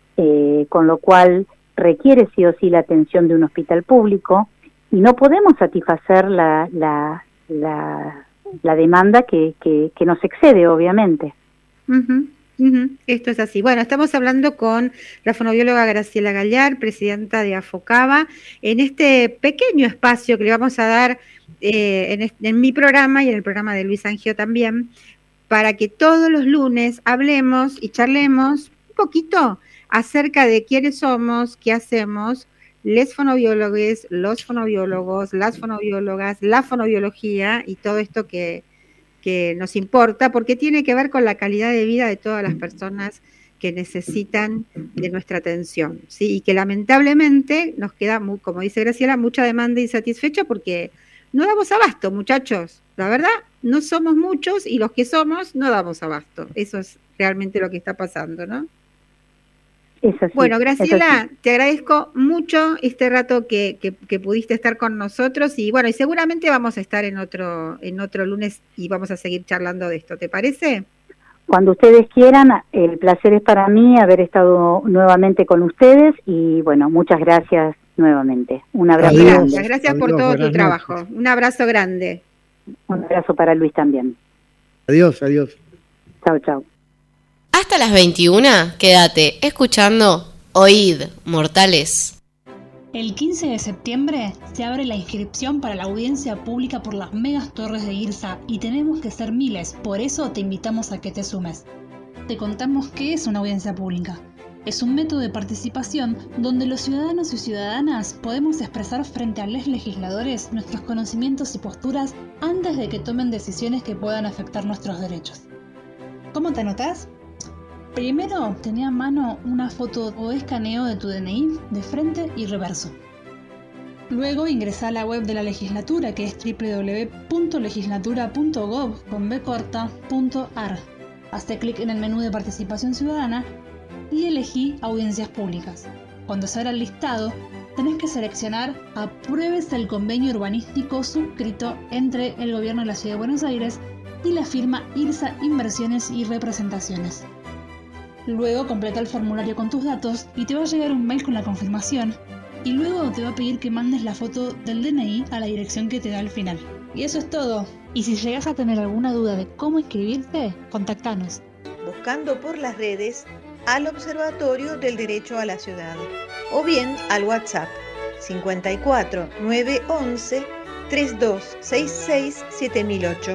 eh, con lo cual requiere sí o sí la atención de un hospital público y no podemos satisfacer la, la, la, la demanda que, que, que nos excede, obviamente. Uh-huh. Uh-huh. Esto es así. Bueno, estamos hablando con la fonoaudióloga Graciela Gallar, presidenta de AFOCABA, en este pequeño espacio que le vamos a dar eh, en, este, en mi programa y en el programa de Luis Angio también, para que todos los lunes hablemos y charlemos un poquito acerca de quiénes somos, qué hacemos, les fonoaudiólogos, los fonoaudiólogos, las fonoaudiólogas, la fonoaudiología y todo esto que que nos importa, porque tiene que ver con la calidad de vida de todas las personas que necesitan de nuestra atención, ¿sí? Y que lamentablemente nos queda, muy, como dice Graciela, mucha demanda insatisfecha porque no damos abasto, muchachos. La verdad, no somos muchos y los que somos no damos abasto. Eso es realmente lo que está pasando, ¿no? Eso sí, bueno, Graciela, sí. Te agradezco mucho este rato que, que, que pudiste estar con nosotros y bueno, y seguramente vamos a estar en otro en otro lunes y vamos a seguir charlando de esto, ¿te parece? Cuando ustedes quieran, el placer es para mí haber estado nuevamente con ustedes y bueno, muchas gracias nuevamente. Un abrazo. Adiós. Grande. Gracias, gracias por todo tu trabajo. Noches. Un abrazo grande. Un abrazo para Luis también. Adiós, adiós. Chao, chao. Hasta las veintiuna, quédate escuchando Oíd, Mortales. El quince de septiembre se abre la inscripción para la audiencia pública por las megas torres de IRSA y tenemos que ser miles, por eso te invitamos a que te sumes. Te contamos qué es una audiencia pública. Es un método de participación donde los ciudadanos y ciudadanas podemos expresar frente a los legisladores nuestros conocimientos y posturas antes de que tomen decisiones que puedan afectar nuestros derechos. ¿Cómo te anotás? Primero, tenía a mano una foto o escaneo de tu D N I de frente y reverso. Luego ingresá a la web de la legislatura, que es doble u doble u doble u punto legislatura punto gov punto a r. Hacé clic en el menú de participación ciudadana y elegí audiencias públicas. cuando se abra el listado, tenés que seleccionar apruebes el convenio urbanístico suscrito entre el gobierno de la Ciudad de Buenos Aires y la firma IRSA Inversiones y Representaciones. Luego completa el formulario con tus datos y te va a llegar un mail con la confirmación, y luego te va a pedir que mandes la foto del D N I a la dirección que te da al final. Y eso es todo. Y si llegas a tener alguna duda de cómo inscribirte, contactanos. Buscando por las redes al Observatorio del Derecho a la Ciudad o bien al WhatsApp cincuenta y cuatro nueve once treinta y dos sesenta y seis siete mil ocho.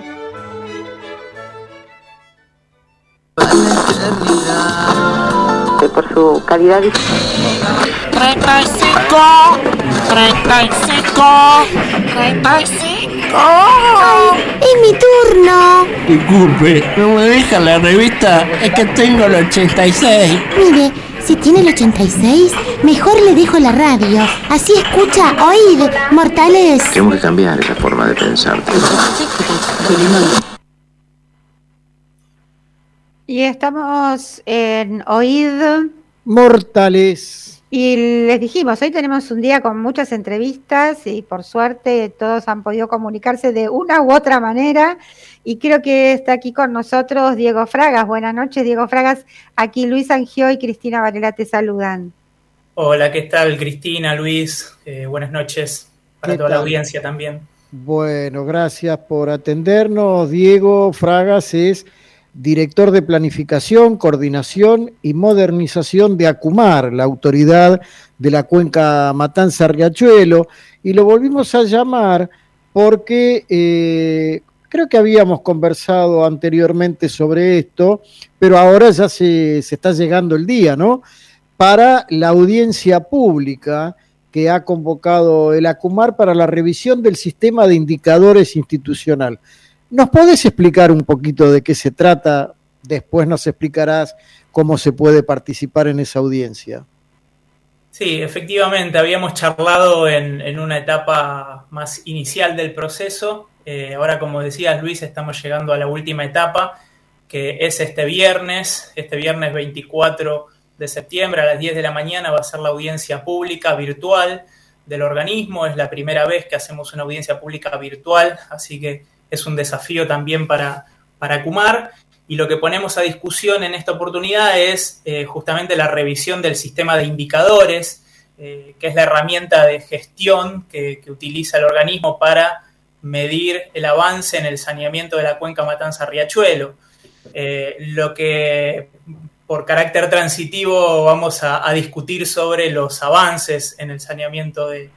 Que por su calidad de... treinta y cinco, treinta y cinco, treinta y cinco. ¡Ay, es mi turno! Disculpe, no me deja la revista, es que tengo el ochenta y seis. Mire, si tiene el ochenta y seis, mejor le dejo la radio. Así escucha, oíd, mortales. Tenemos que cambiar esa forma de pensar. Y estamos en Oíd Mortales. Y les dijimos, hoy tenemos un día con muchas entrevistas y por suerte todos han podido comunicarse de una u otra manera. Y creo que está aquí con nosotros Diego Fragas. Buenas noches, Diego Fragas. Aquí Luis Angió y Cristina Varela te saludan. Hola, ¿qué tal, Cristina, Luis? Eh, buenas noches para toda la audiencia también. Bueno, gracias por atendernos. Diego Fragas es director de Planificación, Coordinación y Modernización de ACUMAR, la autoridad de la cuenca Matanza-Riachuelo, y lo volvimos a llamar porque eh, creo que habíamos conversado anteriormente sobre esto, pero ahora ya se, se está llegando el día, ¿no?, para la audiencia pública que ha convocado el ACUMAR para la revisión del sistema de indicadores institucional. ¿Nos podés explicar un poquito de qué se trata? Después nos explicarás cómo se puede participar en esa audiencia. Sí, efectivamente, habíamos charlado en, en una etapa más inicial del proceso. Eh, ahora, como decías, Luis, estamos llegando a la última etapa, que es este viernes. Este viernes veinticuatro de septiembre a las diez de la mañana va a ser la audiencia pública virtual del organismo. Es la primera vez que hacemos una audiencia pública virtual, así que es un desafío también para, para ACUMAR, y lo que ponemos a discusión en esta oportunidad es eh, justamente la revisión del sistema de indicadores, eh, que es la herramienta de gestión que, que utiliza el organismo para medir el avance en el saneamiento de la cuenca Matanza-Riachuelo. Eh, lo que por carácter transitivo vamos a, a discutir sobre los avances en el saneamiento de,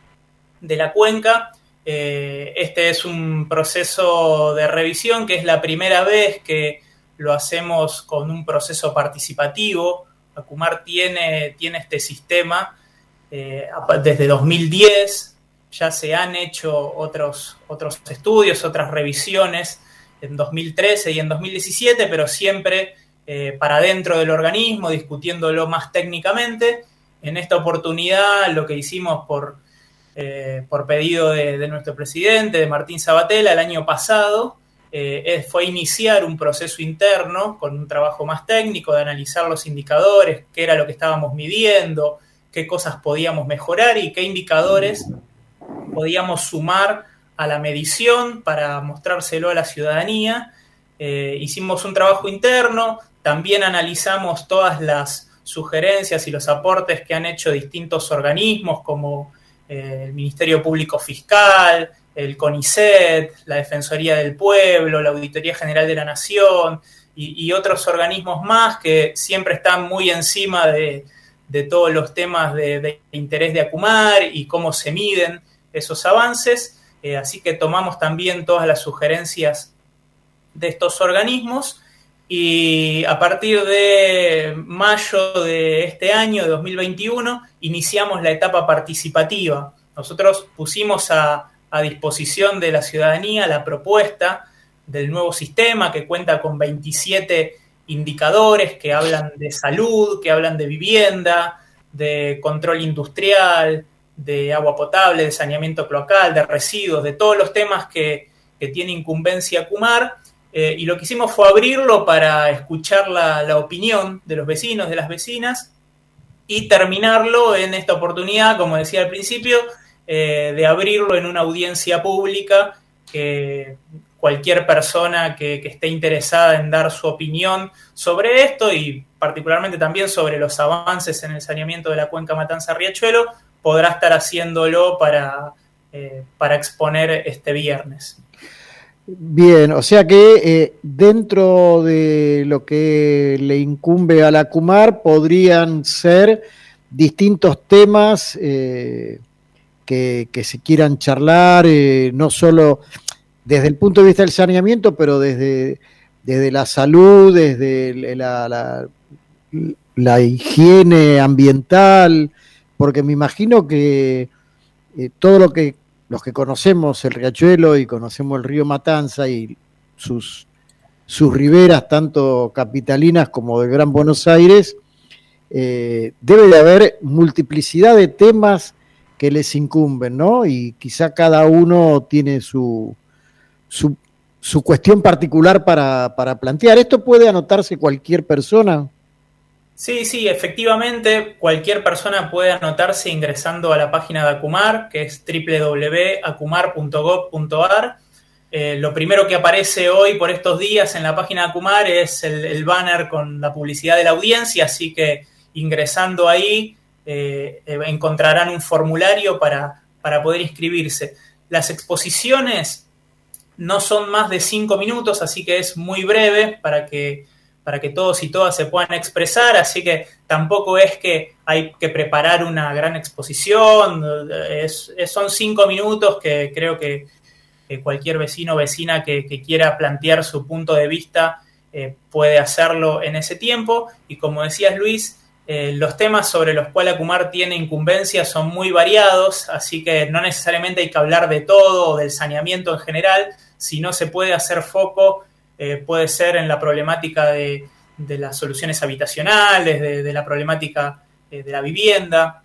de la cuenca. Eh, este es un proceso de revisión que es la primera vez que lo hacemos con un proceso participativo. ACUMAR tiene, tiene este sistema eh, desde dos mil diez. Ya se han hecho otros, otros estudios, otras revisiones en dos mil trece y en dos mil diecisiete, pero siempre eh, para dentro del organismo, discutiéndolo más técnicamente. En esta oportunidad lo que hicimos por Eh, por pedido de, de nuestro presidente, de Martín Sabatella, el año pasado, eh, fue iniciar un proceso interno con un trabajo más técnico de analizar los indicadores, qué era lo que estábamos midiendo, qué cosas podíamos mejorar y qué indicadores podíamos sumar a la medición para mostrárselo a la ciudadanía. Eh, hicimos un trabajo interno, también analizamos todas las sugerencias y los aportes que han hecho distintos organismos como el Ministerio Público Fiscal, el CONICET, la Defensoría del Pueblo, la Auditoría General de la Nación y, y otros organismos más que siempre están muy encima de, de todos los temas de, de interés de ACUMAR y cómo se miden esos avances. Eh, así que tomamos también todas las sugerencias de estos organismos y a partir de mayo de este año, de dos mil veintiuno, iniciamos la etapa participativa. Nosotros pusimos a, a disposición de la ciudadanía la propuesta del nuevo sistema que cuenta con veintisiete indicadores que hablan de salud, que hablan de vivienda, de control industrial, de agua potable, de saneamiento cloacal, de residuos, de todos los temas que, que tiene incumbencia ACUMAR. Eh, y lo que hicimos fue abrirlo para escuchar la, la opinión de los vecinos, de las vecinas, y terminarlo en esta oportunidad, como decía al principio, eh, de abrirlo en una audiencia pública, que cualquier persona que, que esté interesada en dar su opinión sobre esto y particularmente también sobre los avances en el saneamiento de la cuenca Matanza-Riachuelo, podrá estar haciéndolo para, eh, para exponer este viernes. Bien, o sea que eh, dentro de lo que le incumbe a la CUMAR podrían ser distintos temas eh, que, que se quieran charlar, eh, no solo desde el punto de vista del saneamiento, pero desde, desde la salud, desde la, la, la higiene ambiental, porque me imagino que eh, todo lo que los que conocemos el Riachuelo y conocemos el río Matanza y sus, sus riberas, tanto capitalinas como del Gran Buenos Aires, eh, debe de haber multiplicidad de temas que les incumben, ¿no? Y quizá cada uno tiene su, su, su cuestión particular para, para plantear. ¿Esto puede anotarse cualquier persona? Sí, sí, efectivamente, cualquier persona puede anotarse ingresando a la página de ACUMAR, que es doble u doble u doble u punto acumar punto gob punto a r. Eh, lo primero que aparece hoy por estos días en la página de ACUMAR es el, el banner con la publicidad de la audiencia, así que ingresando ahí eh, encontrarán un formulario para, para poder inscribirse. Las exposiciones no son más de cinco minutos, así que es muy breve para que... para que todos y todas se puedan expresar, así que tampoco es que hay que preparar una gran exposición, es, es, son cinco minutos que creo que, que cualquier vecino o vecina que, que quiera plantear su punto de vista eh, puede hacerlo en ese tiempo, y como decías Luis, eh, los temas sobre los cuales ACUMAR tiene incumbencia son muy variados, así que no necesariamente hay que hablar de todo o del saneamiento en general, si no se puede hacer foco. Eh, puede ser en la problemática de, de las soluciones habitacionales, de, de la problemática eh, de la vivienda,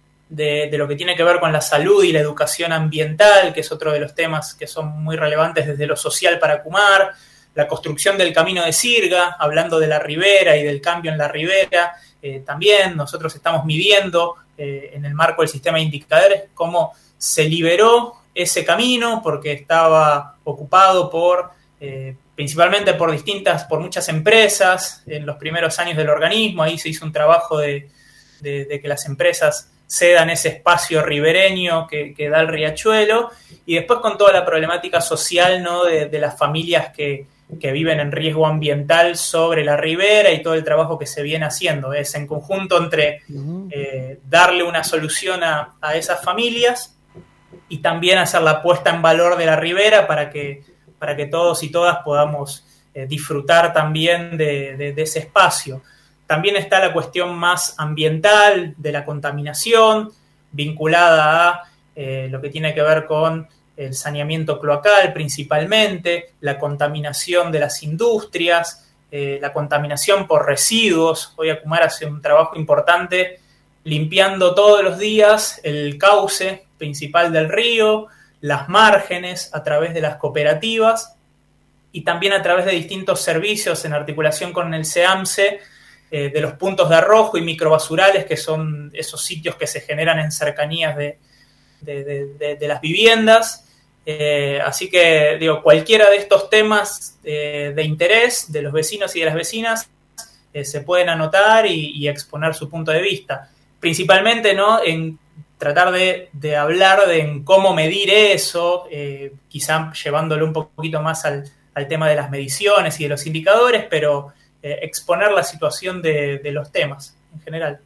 de, de lo que tiene que ver con la salud y la educación ambiental, que es otro de los temas que son muy relevantes desde lo social para ACUMAR, la construcción del camino de Sirga, hablando de la ribera y del cambio en la ribera, eh, también nosotros estamos midiendo eh, en el marco del sistema de indicadores cómo se liberó ese camino porque estaba ocupado por... Eh, principalmente por distintas, por muchas empresas en los primeros años del organismo. Ahí se hizo un trabajo de, de, de que las empresas cedan ese espacio ribereño que, que da el riachuelo, y después con toda la problemática social, ¿no? de, de las familias que, que viven en riesgo ambiental sobre la ribera y todo el trabajo que se viene haciendo. Es en conjunto entre eh, darle una solución a, a esas familias y también hacer la puesta en valor de la ribera para que para que todos y todas podamos eh, disfrutar también de, de, de ese espacio. También está la cuestión más ambiental de la contaminación, vinculada a eh, lo que tiene que ver con el saneamiento cloacal principalmente, la contaminación de las industrias, eh, la contaminación por residuos. Hoy ACUMAR hace un trabajo importante limpiando todos los días el cauce principal del río, las márgenes a través de las cooperativas y también a través de distintos servicios en articulación con el SEAMSE, eh, de los puntos de arrojo y microbasurales, que son esos sitios que se generan en cercanías de, de, de, de, de las viviendas. Eh, así que, digo, cualquiera de estos temas eh, de interés de los vecinos y de las vecinas eh, se pueden anotar y, y exponer su punto de vista. Principalmente, ¿no?, en tratar de, de hablar de en cómo medir eso, eh, quizá llevándolo un poquito más al, al tema de las mediciones y de los indicadores, pero eh, exponer la situación de, de los temas en general.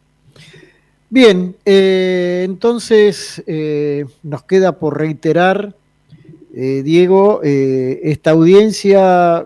Bien, eh, entonces eh, nos queda por reiterar, eh, Diego, eh, esta audiencia,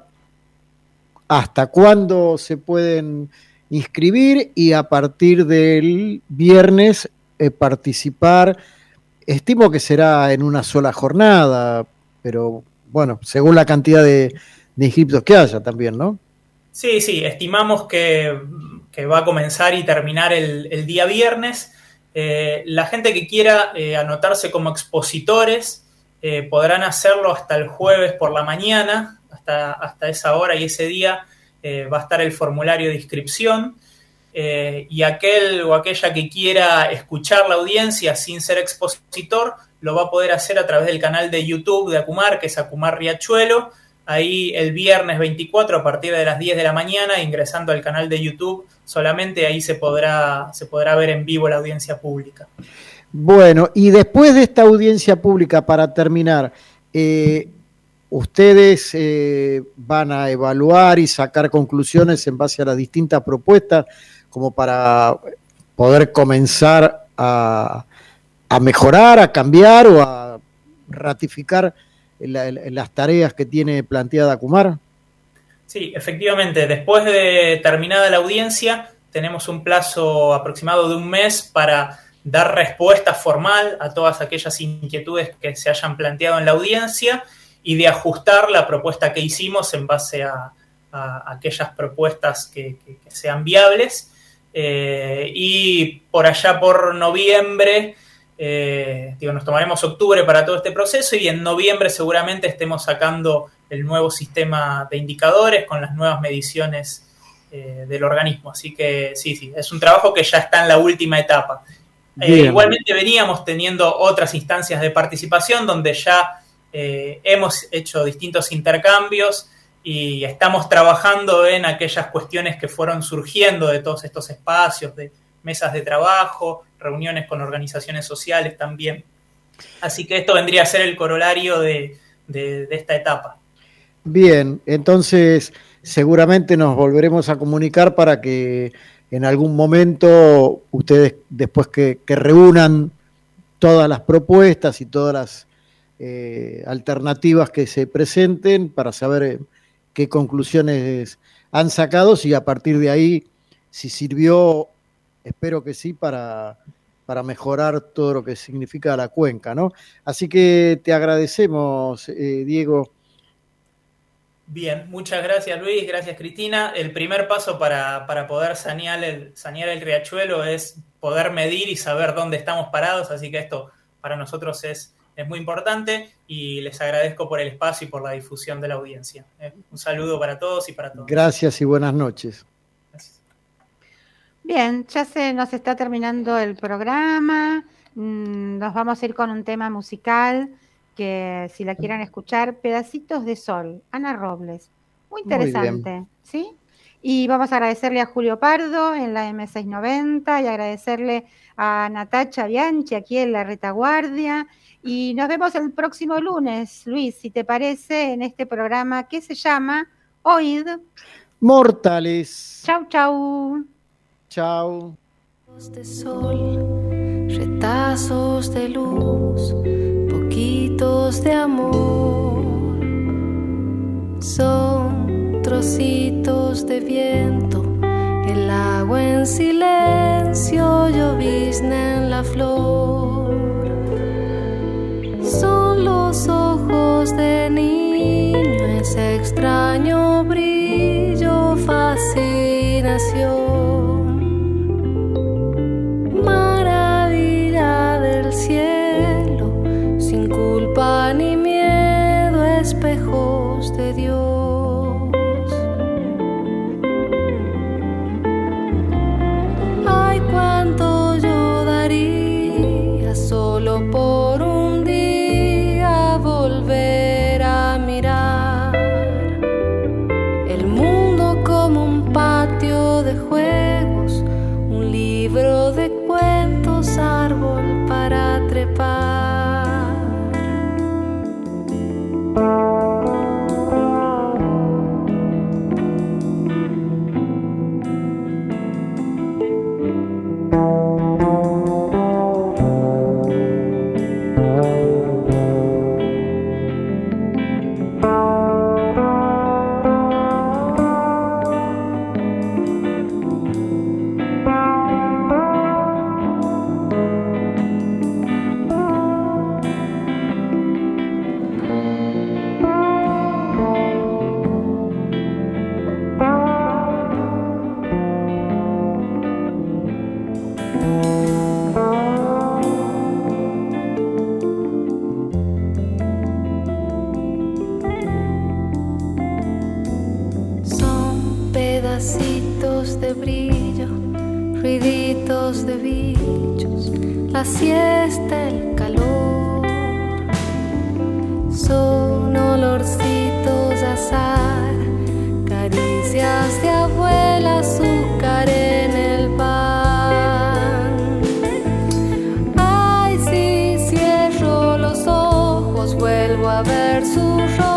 hasta cuándo se pueden inscribir y a partir del viernes Eh, participar. Estimo que será en una sola jornada, pero bueno, según la cantidad de, de inscriptos que haya también, ¿no? Sí, sí, estimamos que, que va a comenzar y terminar el, el día viernes. Eh, la gente que quiera eh, anotarse como expositores eh, podrán hacerlo hasta el jueves por la mañana, hasta, hasta esa hora y ese día eh, va a estar el formulario de inscripción. eh, y aquel o aquella que quiera escuchar la audiencia sin ser expositor lo va a poder hacer a través del canal de YouTube de Acumar, que es Acumar Riachuelo. Ahí el viernes veinticuatro a partir de las diez de la mañana, ingresando al canal de YouTube, solamente ahí se podrá, se podrá ver en vivo la audiencia pública. Bueno, y después de esta audiencia pública, para terminar, eh, ustedes eh, van a evaluar y sacar conclusiones en base a las distintas propuestas, como para poder comenzar a, a mejorar, a cambiar o a ratificar la, las tareas que tiene planteada Acumar. Sí, efectivamente, después de terminada la audiencia, tenemos un plazo aproximado de un mes para dar respuesta formal a todas aquellas inquietudes que se hayan planteado en la audiencia y de ajustar la propuesta que hicimos en base a, a aquellas propuestas que, que, que sean viables. Eh, y por allá por noviembre, eh, digo, nos tomaremos octubre para todo este proceso y en noviembre seguramente estemos sacando el nuevo sistema de indicadores con las nuevas mediciones eh, del organismo. Así que sí, sí, es un trabajo que ya está en la última etapa. Eh, igualmente veníamos teniendo otras instancias de participación donde ya eh, hemos hecho distintos intercambios y estamos trabajando en aquellas cuestiones que fueron surgiendo de todos estos espacios, de mesas de trabajo, reuniones con organizaciones sociales también. Así que esto vendría a ser el corolario de, de, de esta etapa. Bien, entonces seguramente nos volveremos a comunicar para que en algún momento ustedes, después que, que reúnan todas las propuestas y todas las eh, alternativas que se presenten, para saber eh, qué conclusiones han sacado y a partir de ahí, si sirvió, espero que sí, para, para mejorar todo lo que significa la cuenca, ¿no? Así que te agradecemos, eh, Diego. Bien, muchas gracias Luis, gracias Cristina. El primer paso para, para poder sanear el, sanear el riachuelo es poder medir y saber dónde estamos parados, así que esto para nosotros es, es muy importante y les agradezco por el espacio y por la difusión de la audiencia. Un saludo para todos y para todos. Gracias y buenas noches. Gracias. Bien, ya se nos está terminando el programa, nos vamos a ir con un tema musical que si la quieren escuchar, Pedacitos de Sol, Ana Robles. Muy interesante, Muy ¿sí? Y vamos a agradecerle a Julio Pardo en la eme seiscientos noventa y agradecerle a Natacha Bianchi aquí en la Retaguardia. Y nos vemos el próximo lunes, Luis, si te parece, en este programa que se llama Oíd Mortales. Chau, chau. Chau. De sol, retazos de luz, poquitos de amor, son trocitos de viento, el agua en silencio, llovizna en la flor, son los ojos de niño, ese extraño brillo, fascinación, maravilla del cielo, sin culpa ni miedo, espejos de Dios. Ay, cuánto yo daría solo por un día volver a mirar el mundo como un patio de juegos, un libro de cuentos, árbol para trepar. Son pedacitos de brillo ruiditos de bichos, la siesta, el calor, son olorcitos de azar, caricias de abuela, azúcar en el pan. Ay, si cierro los ojos, vuelvo a ver su rostro.